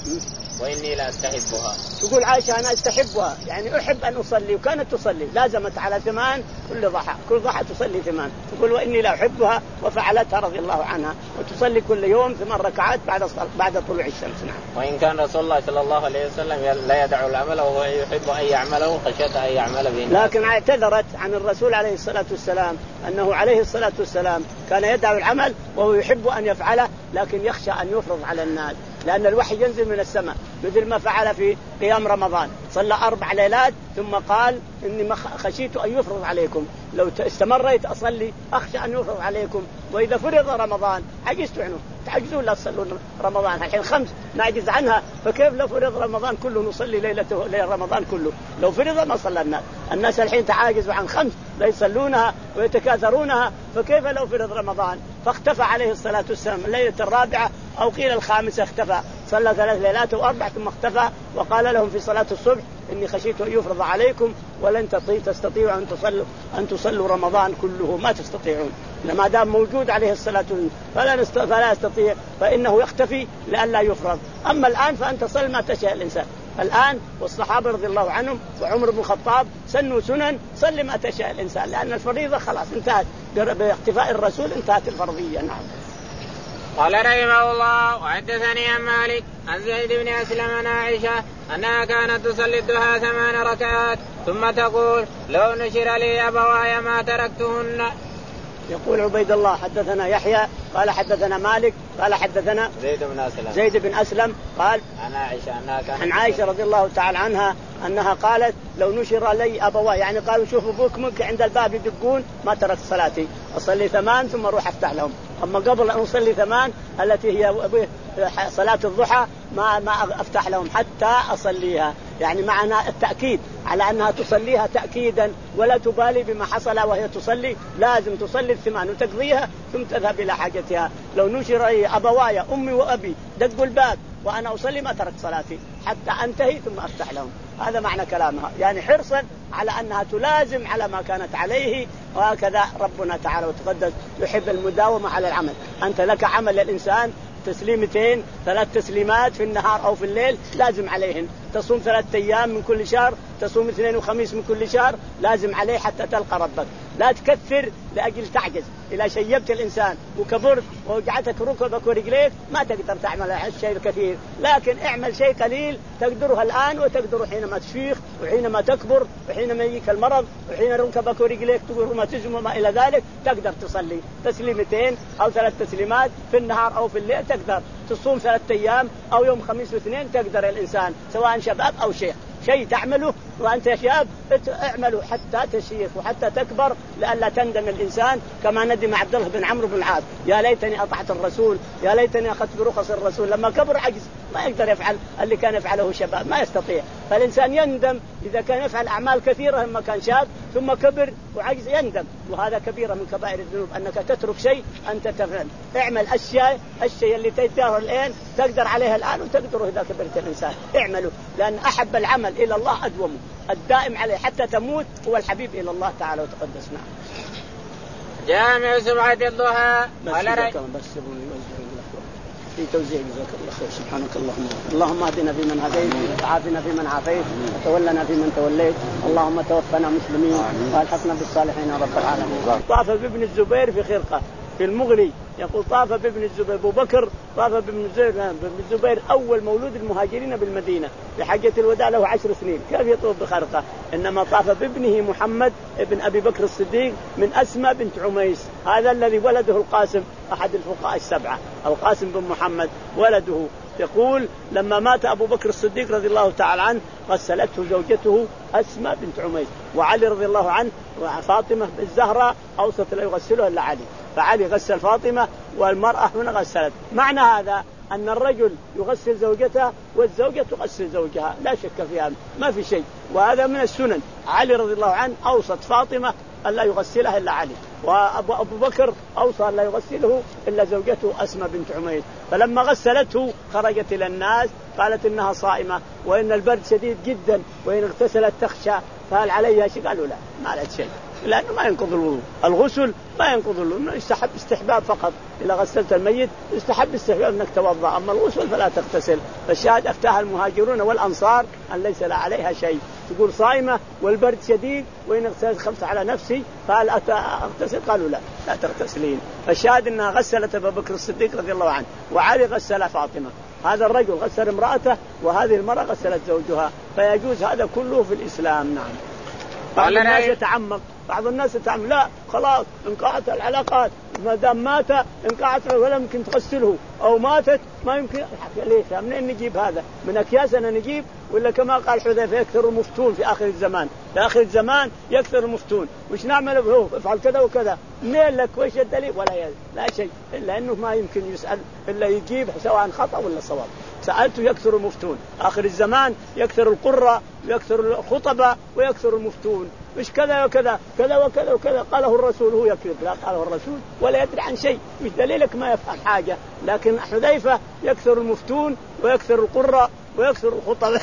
S1: وإني لا أستحبها.
S2: تقول عائشة أنا أستحبها يعني أحب أن أصلي، وكانت تصلي لازمت على ثمان كل ضحى، كل ضحى تصلي ثمان. تقول وإني لا أحبها وفعلتها رضي الله عنها، وتصلي كل يوم ثمان ركعات بعد بعد طلوع الشمس. نعم.
S1: وإن كان رسول الله صلى الله عليه وسلم لا يدع العمل وهو يحب أن يعمله خشية أن يعمل به.
S2: لكن اعتذرت عن الرسول عليه الصلاة والسلام أنه عليه الصلاة والسلام كان يدع العمل وهو يحب أن يفعله، لكن يخشى أن يفرض على الناس، لأن الوحي ينزل من السماء مثل ما فعل في قيام رمضان، صلى أربع ليلات ثم قال إني خشيت أن يفرض عليكم، لو استمريت أصلي أخشى أن يفرض عليكم، وإذا فرض رمضان عجزت عنه، تعجزون لا تصلون رمضان، الحين خمس نعجز عنها، فكيف لو فرض رمضان كله نصلي ليلة ليلة رمضان كله؟ لو فرض ما صلى الناس، الناس الحين تعاجزوا عن خمس لا يصلونها ويتكاثرونها، فكيف لو فرض رمضان؟ فاختفى عليه الصلاة والسلام الليلة الرابعة أو قيل الخامسة، اختفى صلى ثلاث ليلات وأربع ثم اختفى، وقال لهم في صلاة الصبح إني خشيت أن يفرض عليكم ولن تستطيعوا أن تصلوا أن تصلوا رمضان كله، ما تستطيعون، لما دام موجود عليه الصلاة والسلام فلا فلا يستطيع، فإنه يختفي لئلا يفرض. أما الآن فأنت صل ما تشاء الإنسان، الآن والصحابة رضي الله عنهم وعمر بن الخطاب سنوا سنن، صل ما تشاء الإنسان، لأن الفريضة خلاص انتهت باختفاء الرسول، انتهت الفرضية. نعم.
S1: قال رحمه الله وحدثني عن مالك عن زيد بن أسلم عن عائشة أنها كانت تصلي الضحى ثمان ركعات ثم تقول لو نشر لي أبواي ما تركتهن.
S2: يقول عبيد الله حدثنا يحيى قال حدثنا مالك قال حدثنا
S1: زيد بن أسلم
S2: زيد بن أسلم قال
S1: عن عائشة أنها كانت
S2: عن عائشة رضي الله تعالى عنها أنها قالت لو نشر لي أبواي، يعني قالوا شوفوا أبوك منك عند الباب يدقون ما تركت صلاتي، أصلي ثمان ثم أروح أفتح لهم، أما قبل أن أصلي ثمان التي هي صلاة الضحى ما ما أفتح لهم حتى أصليها، يعني معنى التأكيد على أنها تصليها تأكيدا ولا تبالي بما حصل وهي تصلي، لازم تصلي الثمان وتقضيها ثم تذهب إلى حاجتها. لو نشر لي أبواي أمي وأبي دقوا الباب وأنا أصلي ما تركت صلاتي حتى أنتهي ثم أفتح لهم، هذا معنى كلامها، يعني حرصا على أنها تلازم على ما كانت عليه، وهكذا ربنا تعالى وتقدس يحب المداومة على العمل. أنت لك عمل الإنسان تسليمتين ثلاث تسليمات في النهار أو في الليل لازم عليهن، تصوم ثلاثة أيام من كل شهر، تصوم اثنين وخميس من كل شهر، لازم عليه حتى تلقى ربك. لا تكثر لأجل تعجز، إذا شيبت الإنسان وكبرت ووجعتك ركبك ورجليك ما تقدر تعمل الشيء الكثير، لكن اعمل شيء قليل تقدره الآن وتقدره حينما تشيخ وحينما تكبر وحينما يجيك المرض وحين ركبك ورجليك تقول روماتيزم وما إلى ذلك، تقدر تصلي تسليمتين أو ثلاث تسليمات في النهار أو في الليل، تقدر تصوم ثلاثة أيام أو يوم خميس واثنين، تقدر الإنسان سواء شباب أو شيخ، شيء تعمله وأنت شاب اعمله حتى تشيخ وحتى تكبر لئلا تندم الإنسان كما ندم عبد الله بن عمرو بن العاص، يا ليتني أطعت الرسول يا ليتني أخذت برخص الرسول، لما كبر عجز ما يقدر يفعل اللي كان يفعله شباب، ما يستطيع. فالإنسان يندم إذا كان يفعل أعمال كثيرة لما كان شاب ثم كبر وعجز يندم، وهذا كبيرة من كبائر الذنوب أنك تترك شيء أنت تفعل. اعمل الشيء الشيء اللي تجدره الآن تقدر عليها الآن وتقدره إذا كبرت الإنسان، اعملوا، لأن أحب العمل إلى الله أدومه، الدائم عليه حتى تموت هو الحبيب إلى الله تعالى وتقدسنا.
S1: جامع سبعة الضحى
S2: على بس في توزيع جزاك الله خير. سبحانك اللهم اللهم اهدنا فيمن هديت وعافنا فيمن عافيت وتولنا فيمن توليت، اللهم توفنا مسلمين والحقنا بالصالحين يا رب العالمين. طاف بابن الزبير في خرقة في المغني يقول طاف بابن الزبير، أبو بكر طاف بابن الزبير أول مولود المهاجرين بالمدينة في حجة الوداع له عشر سنين، كيف يطوف بخرقة؟ إنما طاف بابنه محمد ابن أبي بكر الصديق من أسماء بنت عميس، هذا الذي ولده القاسم أحد الفقهاء السبعة، القاسم بن محمد ولده. يقول لما مات أبو بكر الصديق رضي الله تعالى عنه غسلته زوجته أسماء بنت عميس، وعلي رضي الله عنه وفاطمة الزهراء أوسط لا يغسلها إلا علي، فعلي غسل فاطمة والمرأة هنا غسلت. معنى هذا أن الرجل يغسل زوجته والزوجة تغسل زوجها، لا شك فيها ما في شيء، وهذا من السنن. علي رضي الله عنه أوصت فاطمة ألا يغسلها إلا علي، وأبو بكر أوصى ألا يغسله إلا زوجته أسماء بنت عميس، فلما غسلته خرجت إلى الناس قالت إنها صائمة وإن البرد شديد جدا وإن اغتسلت تخشى، فهل عليها شيء؟ قالوا لا ما عليها شيء، لأنه ما ينقض الوضوء. الغسل ما ينقض الوضوء، يستحب استحباب فقط. إذا غسلت الميت يستحب استحباب أنك توضأ، أما الغسل فلا تغتسل. فالشاهد أفتاها المهاجرون والأنصار أن ليس لا عليها شيء. تقول صائمة والبرد شديد وإن اغتسلت خفت على نفسي فهل أغتسل؟ قالوا لا لا تغتسلين. فالشاهد أنها غسلت أبا بكر الصديق رضي الله عنه، وعلي غسل فاطمة. هذا الرجل غسل امرأته وهذه المرأة غسلت زوجها، فيجوز هذا كله في الإسلام. نعم. بعض الناس يتعمق بعض الناس يتعمق لا خلاص انقطعت العلاقات، ما دام مات انقطعت ولا يمكن تغسله، أو ماتت ما يمكن. ليش؟ منين نجيب هذا؟ من أكياسنا نجيب؟ ولا كما قال حذيفة يكثر المفتون في آخر الزمان، في آخر الزمان يكثر المفتون. وش نعمل به؟ افعل كذا وكذا. منين لك؟ وش الدليل؟ ولا يد. لا شيء، إلا أنه ما يمكن يسأل إلا يجيب سواء خطأ ولا صواب. سألته يكثر المفتون، آخر الزمان يكثر القرة ويكثر الخطبة ويكثر المفتون. مش كذا وكذا كذا وكذا وكذا قاله الرسول هو يكذب؟ لا قاله الرسول ولا يدري عن شيء. مش دليلك ما يفهم حاجة. لكن حذيفة يكثر المفتون ويكثر القرة ويكثر الخطبة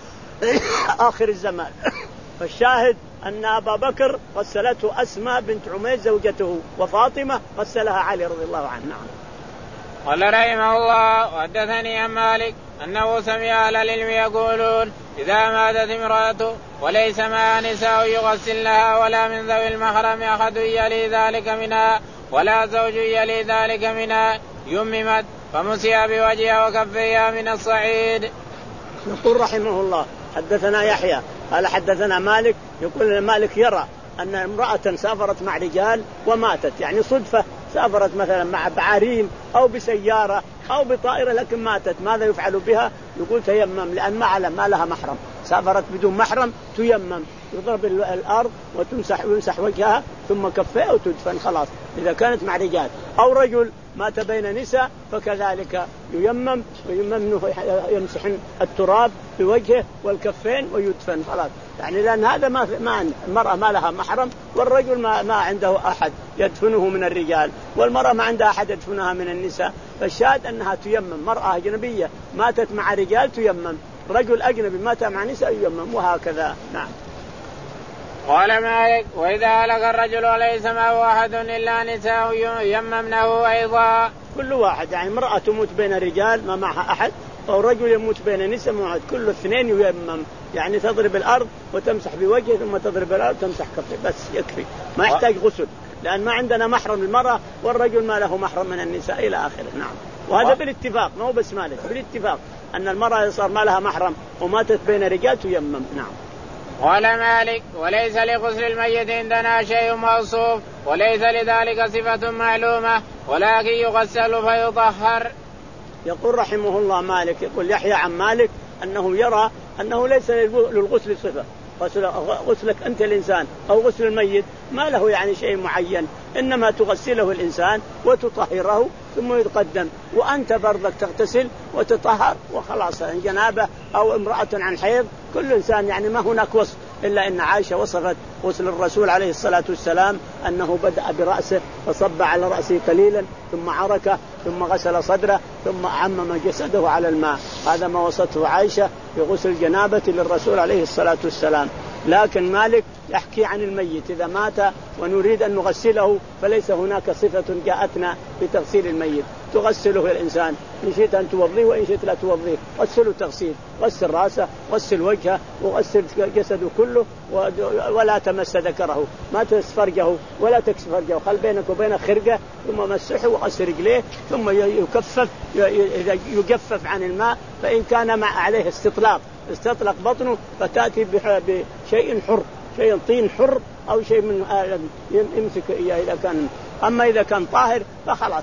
S2: آخر الزمان. فالشاهد أن أبا بكر غسلته أسماء بنت عميس زوجته، وفاطمة غسلها علي رضي الله عنه. نعم.
S1: قال رحمه الله وحدثني عن مالك أنه سمع أهل العلم يقولون إذا ماتت امرأة وليس معها نساء يغسل لها ولا من ذوي المحرم أحد يلي ذلك منها ولا زوج يلي ذلك منها يممت فمسح بوجهها وكفيها من الصعيد.
S2: يقول رحمه الله حدثنا يحيى قال حدثنا مالك، يقول مالك يرى أن امرأة سافرت مع رجال وماتت، يعني صدفة سافرت مثلا مع بعارين أو بسيارة أو بطائرة لكن ماتت، ماذا يفعل بها؟ يقول تيمم، لأن ما ما لها محرم، سافرت بدون محرم تيمم، يضرب الأرض وتمسح ويمسح وجهها ثم كفها وتدفن خلاص إذا كانت مع رجال. أو رجل مات بين نساء فكذلك ييمم ويمم يمسح التراب بوجهه والكفين ويدفن خلاص، يعني لأن هذا ما ما المرأة ما لها محرم، والرجل ما ما عنده أحد يدفنه من الرجال، والمرأة ما عندها أحد يدفنها من النساء. فالشاهد أنها تيمم، مرأة أجنبية ماتت مع رجال تيمم، رجل أجنبي مات مع نساء ييمم، وهكذا. نعم.
S1: قال مالك وإذا هلك الرجل وليس معه أحد إلا نساء يممنه أيضا.
S2: كل واحد، يعني امرأة تموت بين الرجال ما معها أحد، أو رجل يموت بين نساء معه، كل اثنين ييمم، يعني تضرب الأرض وتمسح بوجهه ثم تضرب الأرض تمسح كفه بس يكفي، ما يحتاج غسل، لأن ما عندنا محرم المرأة والرجل ما له محرم من النساء إلى آخره. نعم. وهذا بالاتفاق، ما هو بس مالك، بالاتفاق أن المرأة صار ما لها محرم وماتت بين رجال تيمم. نعم.
S1: قال مالك وليس لغسل الميت عندنا شيء موصوف وليس لذلك صفة معلومة ولكن يغسل فيطهر.
S2: يقول رحمه الله مالك، يقول يحيى عن مالك أنه يرى أنه ليس للغسل صفة، غسلك أنت الإنسان أو غسل الميت ما له يعني شيء معين، إنما تغسله الإنسان وتطهره ثم يتقدم، وأنت برضك تغتسل وتطهر وخلاص. إن جنابه أو امرأة عن حيض كل إنسان، يعني ما هناك وصف، إلا إن عائشة وصفت غسل الرسول عليه الصلاة والسلام أنه بدأ برأسه فصب على رأسه قليلا ثم عركه ثم غسل صدره ثم عمم جسده على الماء، هذا ما وصفته عائشة بغسل الجنابة للرسول عليه الصلاة والسلام. لكن مالك يحكي عن الميت إذا مات ونريد أن نغسله فليس هناك صفة جاءتنا بتغسيل الميت، تغسله الإنسان إن شئت أن توضيه وإن شئت لا توضيه، غسله تغسيل، غسل رأسه غسل وجهه وغسل جسده كله، ولا تمس ذكره، ما تمس فرجه ولا تكسر فرجه، خل بينك وبين خرقه ثم مسحه وغسل رجليه ثم يكفف يجفف عن الماء، فإن كان مع عليه استطلاق استطلق بطنه فتأتي بشيء حر، شيء طين حر أو شيء من يمسك إياه إذا كان. أما إذا كان طاهر فخلاص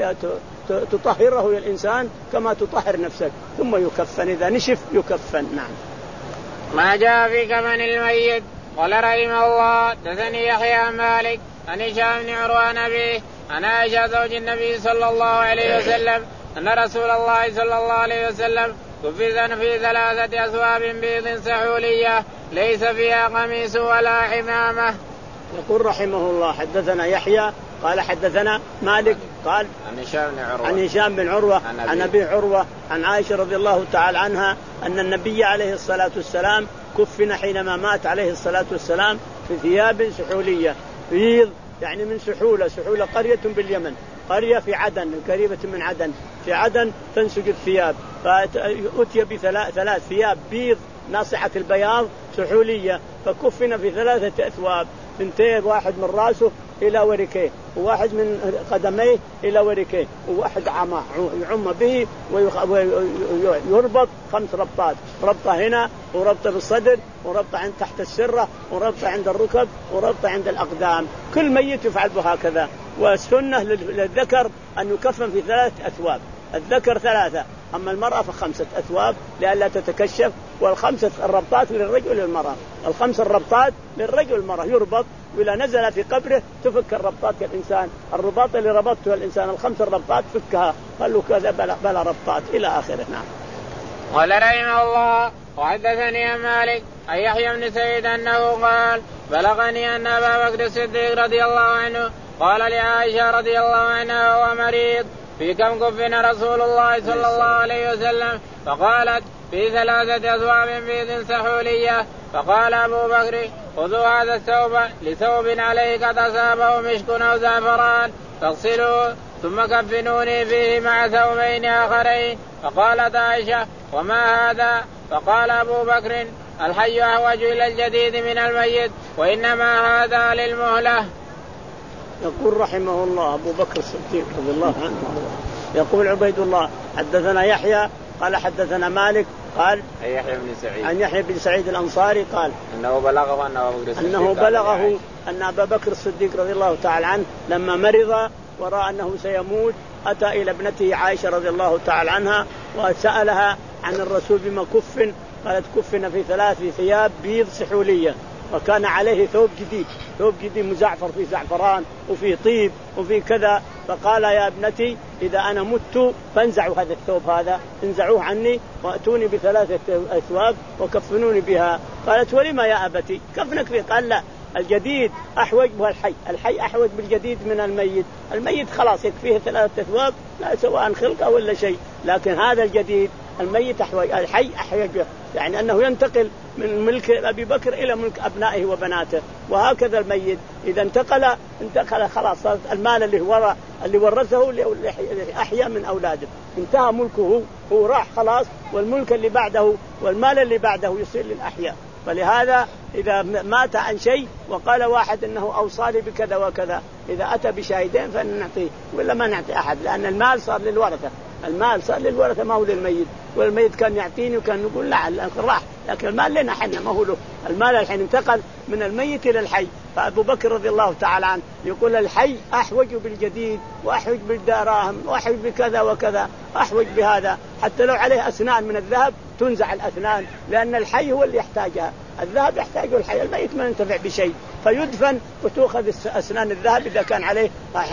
S2: تطهره الإنسان كما تطهر نفسك ثم يكفن، إذا نشف يكفن. نعم.
S1: ما جاء في كفن الميت. قال رحمه الله دثني يحيى عن مالك عن هشام بن عروة عن أبيه عن عائشة زوج النبي صلى الله عليه وسلم أن رسول الله صلى الله عليه وسلم كفن في ثلاثة أثواب بيض سحولية ليس فيها قميص ولا عمامة.
S2: يقول رحمه الله حدثنا يحيى قال حدثنا مالك قال
S1: عن هشام بن عروة
S2: عن هشام بن عروة عن أبي عروة عن عائشة رضي الله تعالى عنها أن النبي عليه الصلاة والسلام كفن حينما مات عليه الصلاة والسلام في ثياب سحولية بيض يعني من سحولة. سحولة قرية باليمن، قرية في عدن قريبة من عدن، في عدن تنسج الثياب، فأتي بثلاث ثياب بيض ناصعة البياض سحولية، فكفن في ثلاثة أثواب، ثنتين، واحد من رأسه إلى وركيه، وواحد من قدميه إلى وركيه، وواحد عمى يعم به ويربط خمس ربطات، ربطة هنا وربطة بالصدر وربطة عند تحت السرة وربطة عند الركب وربطة عند الأقدام. كل ميت يفعل بهكذا. والسنة للذكر أن يكفن في ثلاثة أثواب، الذكر ثلاثة أما المرأة فخمسة أثواب لئلا تتكشف، والخمسة الربطات للرجل والمرأة، الخمس الربطات للرجل والمرأة يربط، وإذا نزل في قبره تفك الربطات كالإنسان، الرباط اللي ربطته الإنسان الخمس الربطات فكها، قالوا كذا بلا, بلا ربطات إلى آخره. نعم.
S1: قال رحمه الله وحدثني عن مالك عن يحيى بن سعيد أنه قال بلغني أن أبا بكر الصديق رضي الله عنه قال لعائشة رضي الله عنها وهو مريض في كم كفن رسول الله صلى الله عليه وسلم؟ فقالت في ثلاثة أثواب بيض سحولية. فقال أبو بكر خذوا هذا الثوب لثوب عليه قد أصابه مشك أو زعفران فاغسلوه ثم كفنوني فيه مع ثوبين آخرين. فقالت عائشة وما هذا؟ فقال أبو بكر الحي أحوج إلى الجديد من الميت وإنما هذا للمهلة.
S2: يقول رحمه الله أبو بكر الصديق رضي الله عنه يقول عبيد الله حدثنا يحيى قال حدثنا مالك قال
S1: يحيى بن سعيد
S2: عن يحيى بن سعيد الأنصاري قال
S1: أنه بلغه أن أبو بكر
S2: أنه بلغه أن أبا بكر الصديق رضي الله تعالى عنه لما مرض ورأى أنه سيموت أتى إلى ابنته عائشة رضي الله تعالى عنها وسألها عن الرسول بما كفن، قالت كفن في ثلاث ثياب بيض سحولية، وكان عليه ثوب جديد، ثوب جديد مزعفر فيه زعفران وفيه طيب وفيه كذا. فقال يا ابنتي إذا أنا مت فانزعوا هذا الثوب هذا، انزعوه عني وأتوني بثلاثة أثواب وكفنوني بها. قالت ولما يا أبتي كفنك فيه؟ قال لا الجديد أحوج به الحي، الحي أحوج بالجديد من الميت، الميت خلاص يكفيه ثلاثة أثواب لا سواء خلقه ولا شيء، لكن هذا الجديد الميت أحوج، الحي أحوج به، يعني أنه ينتقل من ملك أبي بكر إلى ملك أبنائه وبناته. وهكذا الميت إذا انتقل انتقل خلاص المال اللي هو اللي ورثه أحيا من أولاده انتهى ملكه، هو راح خلاص، والملك اللي بعده والمال اللي بعده يصير للأحياء. فلهذا إذا مات عن شيء وقال واحد أنه أوصالي بكذا وكذا، إذا أتى بشاهدين فنعطيه ولا ما نعطي أحد، لأن المال صار للورثة، المال صار للورثة ما هو للميت، والميت كان يعطيني وكان يقول لا راح، لكن المال لنا حنا ما هو له، المال الحين انتقل من الميت إلى الحي. فأبو بكر رضي الله تعالى عنه يقول الحي أحوج بالجديد وأحوج بالدراهم وأحوج بكذا وكذا، أحوج بهذا، حتى لو عليه أسنان من الذهب تنزع الأسنان، لأن الحي هو اللي يحتاجها، الذهب يحتاجه الحي، الميت ما ينتفع بشيء، فيدفن وتأخذ أسنان الذهب إذا كان عليه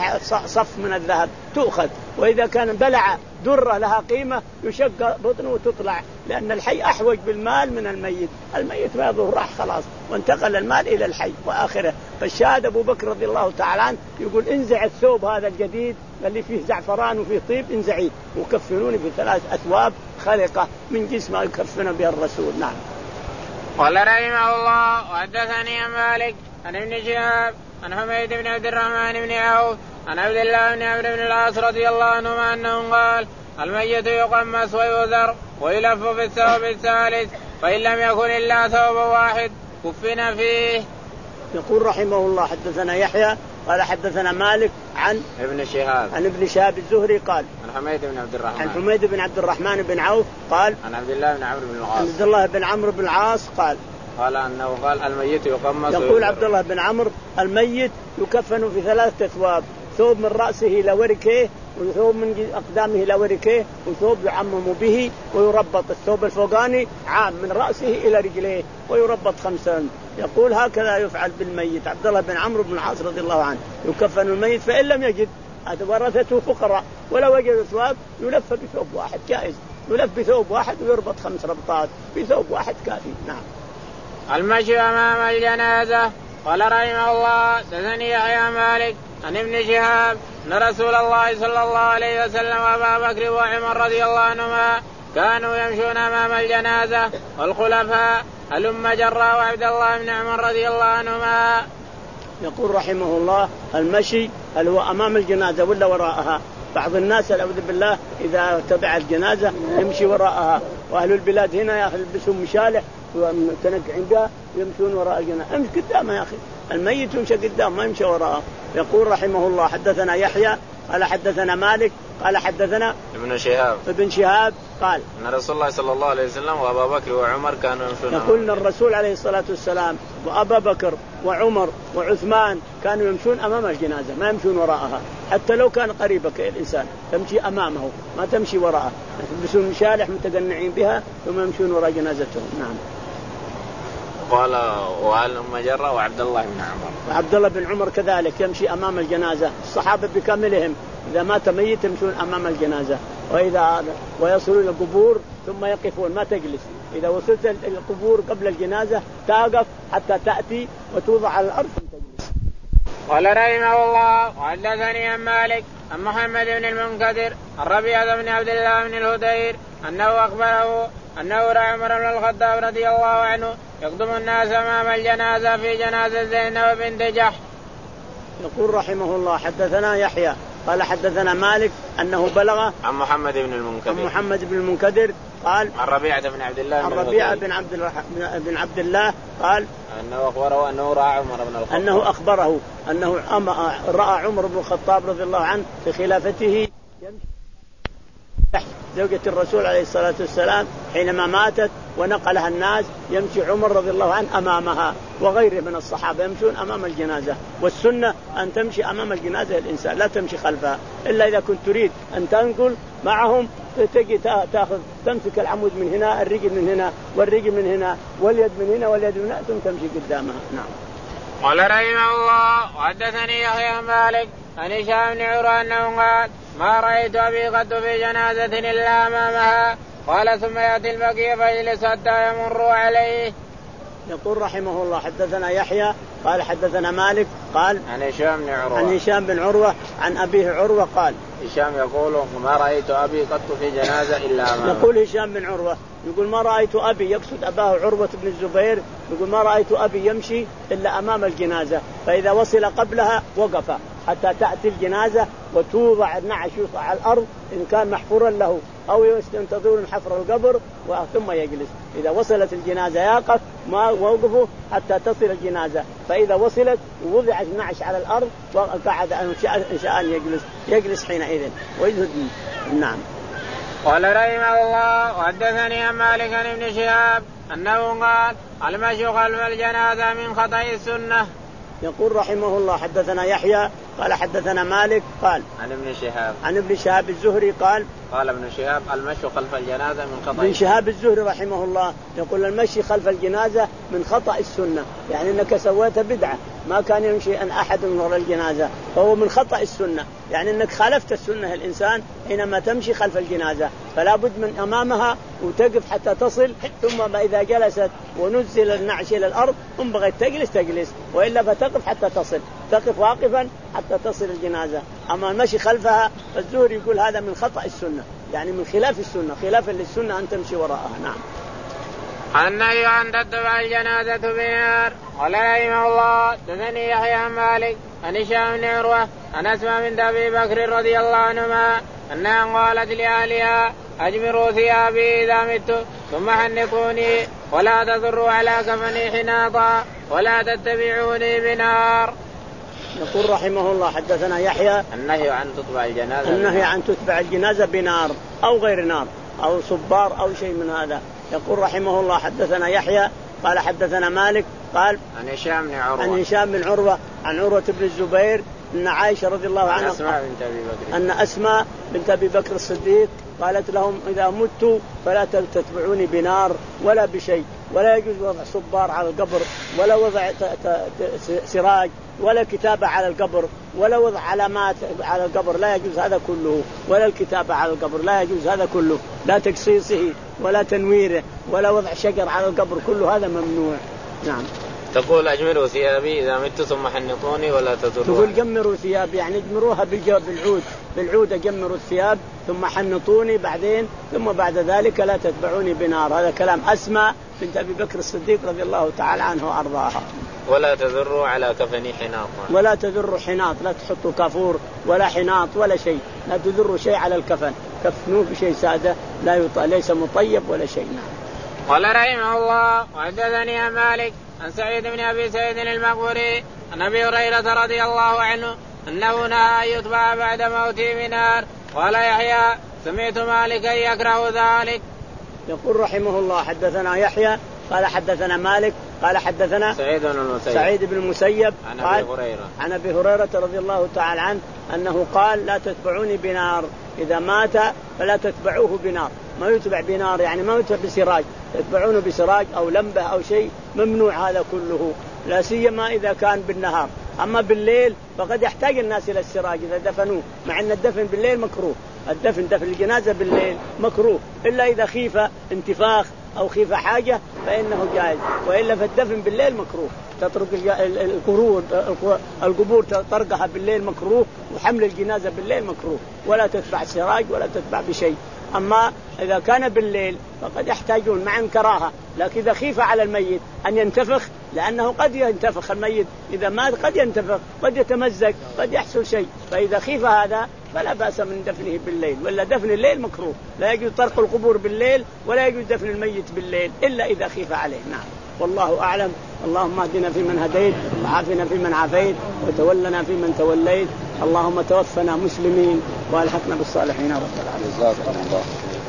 S2: صف من الذهب تأخذ، وإذا كان بلع درة لها قيمة يشق بطنه وتطلع، لأن الحي أحوج بالمال من الميت، الميت ما يظهر راح خلاص وانتقل المال إلى الحي وآخره. فالشاهد أبو بكر رضي الله تعالى عنه يقول انزع الثوب هذا الجديد اللي فيه زعفران وفيه طيب انزعيه وكفنوني بثلاث أثواب خلقة من جسم يكفن بها الرسول. نعم.
S1: قال رحمه الله وحدثني عن مالك عن ابن شهاب عن حميد بن عبد الرحمن بن عوف عن عبد الله بن عمرو بن العاص رضي الله عنهما أنه قال الميت يقمص ويؤذر ويلف في الثوب الثالث فإن لم يكن إلا ثوب واحد كفن فيه.
S2: يقول رحمه الله حدثنا يحيى قال حدثنا مالك عن
S1: ابن شهاب
S2: عن ابن شهاب الزهري قال
S1: عن حميد بن عبد الرحمن
S2: عن حميد بن عبد الرحمن بن عوف قال
S1: عن عبد الله بن عمرو بن العاص
S2: عن عبد الله بن عمرو بن العاص قال
S1: قال أنه قال الميت يقمص.
S2: يقول عبد الله بن عمرو الميت يكفن في ثلاثة أثواب، ثوب من رأسه إلى وركيه، وثوب من أقدامه إلى وركيه، وثوب يعمم به ويربط، الثوب الفوقاني عام من رأسه إلى رجليه ويربط خمسا. يقول هكذا يفعل بالميت. عبد الله بن عمرو بن العاص رضي الله عنه يكفن الميت فإن لم يجد ورثته فقراء ولو وجد ثواب يلف بثوب واحد جائز، يلف بثوب واحد ويربط خمس ربطات بثوب واحد كافي. نعم.
S1: المشي أمام الجنازة. قال رحمه الله دثني يحيى مالك عن ابن شهاب أن رسول الله صلى الله عليه وسلم وأبا بكر وعمر رضي الله عنهما كانوا يمشون أمام الجنازة والخلفاء الأم جرى وعبد الله بن عمر رضي الله عنهما.
S2: يقول رحمه الله المشي هل هو أمام الجنازة ولا وراءها؟ بعض الناس أعوذ بالله إذا تبع الجنازة يمشي وراءها، وأهل البلاد هنا يلبسون مشالح وتنقعين بها يمشون وراء الجنازة. امشي قدامه يا أخي، الميت يمشي قدام ما يمشي وراءه. يقول رحمه الله حدثنا يحيى قال حدثنا مالك قال حدثنا
S1: ابن شهاب
S2: ابن شهاب قال
S1: ان رسول الله صلى الله عليه وسلم وابا بكر وعمر كانوا يمشون.
S2: يقول الرسول عليه الصلاة والسلام وابا بكر وعمر وعثمان كانوا يمشون امام الجنازة ما يمشون وراءها، حتى لو كان قريبك الانسان تمشي امامه ما تمشي وراءه، يلبسون مشالح متقنعين بها ثم يمشون وراء جنازتهم. نعم.
S1: قال وعن ام جرة وعبد الله بن عمر
S2: وعبد الله بن عمر كذلك يمشي امام الجنازة، الصحابة بكاملهم إذا مات ميت يمشون أمام الجنازة، وإذا ويصلون إلى القبور ثم يقفون ما تجلس، إذا وصلت إلى القبور قبل الجنازة تقف حتى تأتي وتوضع على الأرض تجلس.
S1: قال رحمه الله وحدثني عن مالك عن محمد بن المنكدر عن ربيعة بن عبد الله بن الهدير أنه أخبره أنه رأى عمر بن الخطاب رضي الله عنه يقدم الناس أمام الجنازة في جنازة زينب بنت جحش.
S2: يقول رحمه الله حدثنا يحيى قال حدثنا مالك أنه بلغ
S1: عن محمد بن المنكدر
S2: عن محمد بن المنكدر قال
S1: عن ربيعة بن عبد الله
S2: عن ربيعة بن عبد الله بن عبد الله قال
S1: أنه أخبره أنه رأى عمر بن الخطاب
S2: أنه أخبره أنه رأى عمر بن الخطاب رضي الله عنه في خلافته يمشي زوجة الرسول عليه الصلاة والسلام حينما ماتت ونقلها الناس يمشي عمر رضي الله عنه أمامها وغيره من الصحابة يمشون أمام الجنازة. والسنة أن تمشي أمام الجنازة الإنسان لا تمشي خلفها إلا إذا كنت تريد أن تنقل معهم تجي تأخذ تمسك العمود من هنا الرجل من هنا والرجل من هنا واليد من هنا واليد من هنا ثم تمشي قدامها. نعم.
S1: قال رحمه الله وحدثني يحيى مالك عن هشام بن عروة أنه قال ما رأيت أبي قد في جنازة إلا أمامها قال ثم يأتي البقيع فيجلس حتى يمر عليه.
S2: يقول رحمه الله حدثنا يحيى قال حدثنا مالك قال
S1: عن هشام بن عروة
S2: عن هشام بن عروة عن أبيه عروة قال
S1: هشام يقول ما رأيت أبي قط في جنازة إلا أمامه.
S2: يقول هشام بن عروة يقول ما رأيت أبي يقصد أباه عروة بن الزبير يقول ما رأيت أبي يمشي إلا أمام الجنازة، فإذا وصل قبلها وقف حتى تأتي الجنازة وتوضع النعش على الأرض إن كان محفورا له أو ينتظرون حفر القبر ثم يجلس. إذا وصلت الجنازة يقف ما وقفوا حتى تصل الجنازة، فإذا وصلت ووضع النعش على الأرض وقعد إن شاء أن يجلس يجلس حينئذ ويزهد. نعم.
S1: قال رحمه الله وحدثني عن مالك عن ابن شهاب أنه قال المشي خلف الجنازة من خطأ السنة.
S2: يقول رحمه الله حدثنا يحيى قال حدثنا مالك قال
S1: عن ابن شهاب
S2: عن ابن شهاب الزهري قال
S1: قال ابن شهاب المشي خلف الجنازة من خطأ.
S2: ابن شهاب الزهري رحمه الله يقول المشي خلف الجنازة من خطأ السنة، يعني أنك سويت بدعة ما كان يمشي أن أحد من وراء الجنازة فهو من خطأ السنة، يعني أنك خالفت السنة الإنسان حينما تمشي خلف الجنازة فلا بد من أمامها وتقف حتى تصل، ثم إذا جلست ونزل النعش إلى الأرض ثم بغيت تجلس تجلس وإلا فتقف حتى تصل، تقف واقفا حتى تصل الجنازة. أما المشي خلفها فالزهري يقول هذا من خطأ السنة، يعني من خلاف السنة خلافا للسنة أن تمشي وراءها. نعم.
S1: النهي أن تتبع الجنازة بنار. قال رحمه الله دثني يحيى عن مالك عن هشام بن عروة عن أسماء بنت أبي بكر رضي الله عنهما أنها قالت لأهلها أجمروا ثيابي إذا مت ثم حنقوني ولا تضروا على كفني حناطا ولا تتبعوني بنار.
S2: يقول رحمه الله حدثنا يحيى
S1: النهي عن تتبع الجنازة
S2: النهي عن تتبع الجنازة بنار أو غير نار أو صبار أو شيء من هذا. يقول رحمه الله حدثنا يحيى قال حدثنا مالك قال
S1: عن هشام بن عروة
S2: عن هشام بن عروة عن عروة بن الزبير أن عائشة رضي الله عنها
S1: أسماء بنت أبي بكر
S2: أن أسماء بنت أبي بكر الصديق قالت لهم إذا مت فلا تتبعوني بنار ولا بشيء، ولا يجوز وضع صبار على القبر ولا وضع سراج ولا كتابة على القبر ولا وضع علامات على القبر، لا يجوز هذا كله، ولا الكتابة على القبر لا يجوز هذا كله، لا تقصيصه ولا تنويره ولا وضع شجر على القبر، كله هذا ممنوع. نعم.
S1: تقول أجملوا ثيابي إذا مت ثم حنطوني ولا تضروا.
S2: تقول جمروا ثيابي يعني اجمروها بالعود، بالعود جمروا الثياب ثم حنطوني بعدين، ثم بعد ذلك لا تتبعوني بنار. هذا كلام أسماء بنت أبي بكر الصديق رضي الله تعالى عنه وأرضاها.
S1: ولا تذروا على كفني حناط. ولا
S2: تذروا حناط، لا تحطوا كافور ولا حناط ولا شيء، لا تذروا شيء على الكفن، كفنوه بشيء سادة لا يط... ليس مطيب ولا شيء.
S1: قال رحمه الله وحدثني مالك عن سعيد بن أبي سعيد المقبري عن أبي هريرة رضي الله عنه أنه نهى أن يتبع بعد موته بنار. قال يحيى سمعت مالكا يكره ذلك.
S2: يقول رحمه الله حدثنا يحيى قال حدثنا مالك قال حدثنا
S1: سعيد بن المسيب,
S2: سعيد بن المسيب
S1: عن أبي هريرة
S2: عن أبي هريرة رضي الله تعالى عنه أنه قال لا تتبعوني بنار، إذا مات فلا تتبعوه بنار. ما يتبع بنار يعني ما يتبع بسراج، تتبعونه بسراج أو لمبة أو شيء، ممنوع هذا كله، لا سيما إذا كان بالنهار. أما بالليل فقد يحتاج الناس إلى السراج إذا دفنوه، مع أن الدفن بالليل مكروه، الدفن دفن الجنازة بالليل مكروه، إلا إذا خيف انتفاخ أو خيف حاجة فإنه جائز، وإلا فالدفن بالليل مكروه. تترك القبور القبور تطرقها بالليل مكروه، وحمل الجنازة بالليل مكروه، ولا تتبع السراج ولا تتبع بشيء. أما إذا كان بالليل فقد يحتاجون مع كراهة، لكن إذا خيف على الميت أن ينتفخ، لأنه قد ينتفخ الميت إذا مات، قد ينتفخ، قد يتمزق، قد يحصل شيء، فإذا خيف هذا فلا بأس من دفنه بالليل، ولا دفن الليل مكروه، لا يجوز طرق القبور بالليل ولا يجوز دفن الميت بالليل إلا إذا خيف عليه. نعم والله أعلم. اللهم اهدنا فيمن هديت، وعافنا فيمن عافيت، وتولنا فيمن توليت، اللهم توفنا مسلمين والحقنا بالصالحين رب العالمين.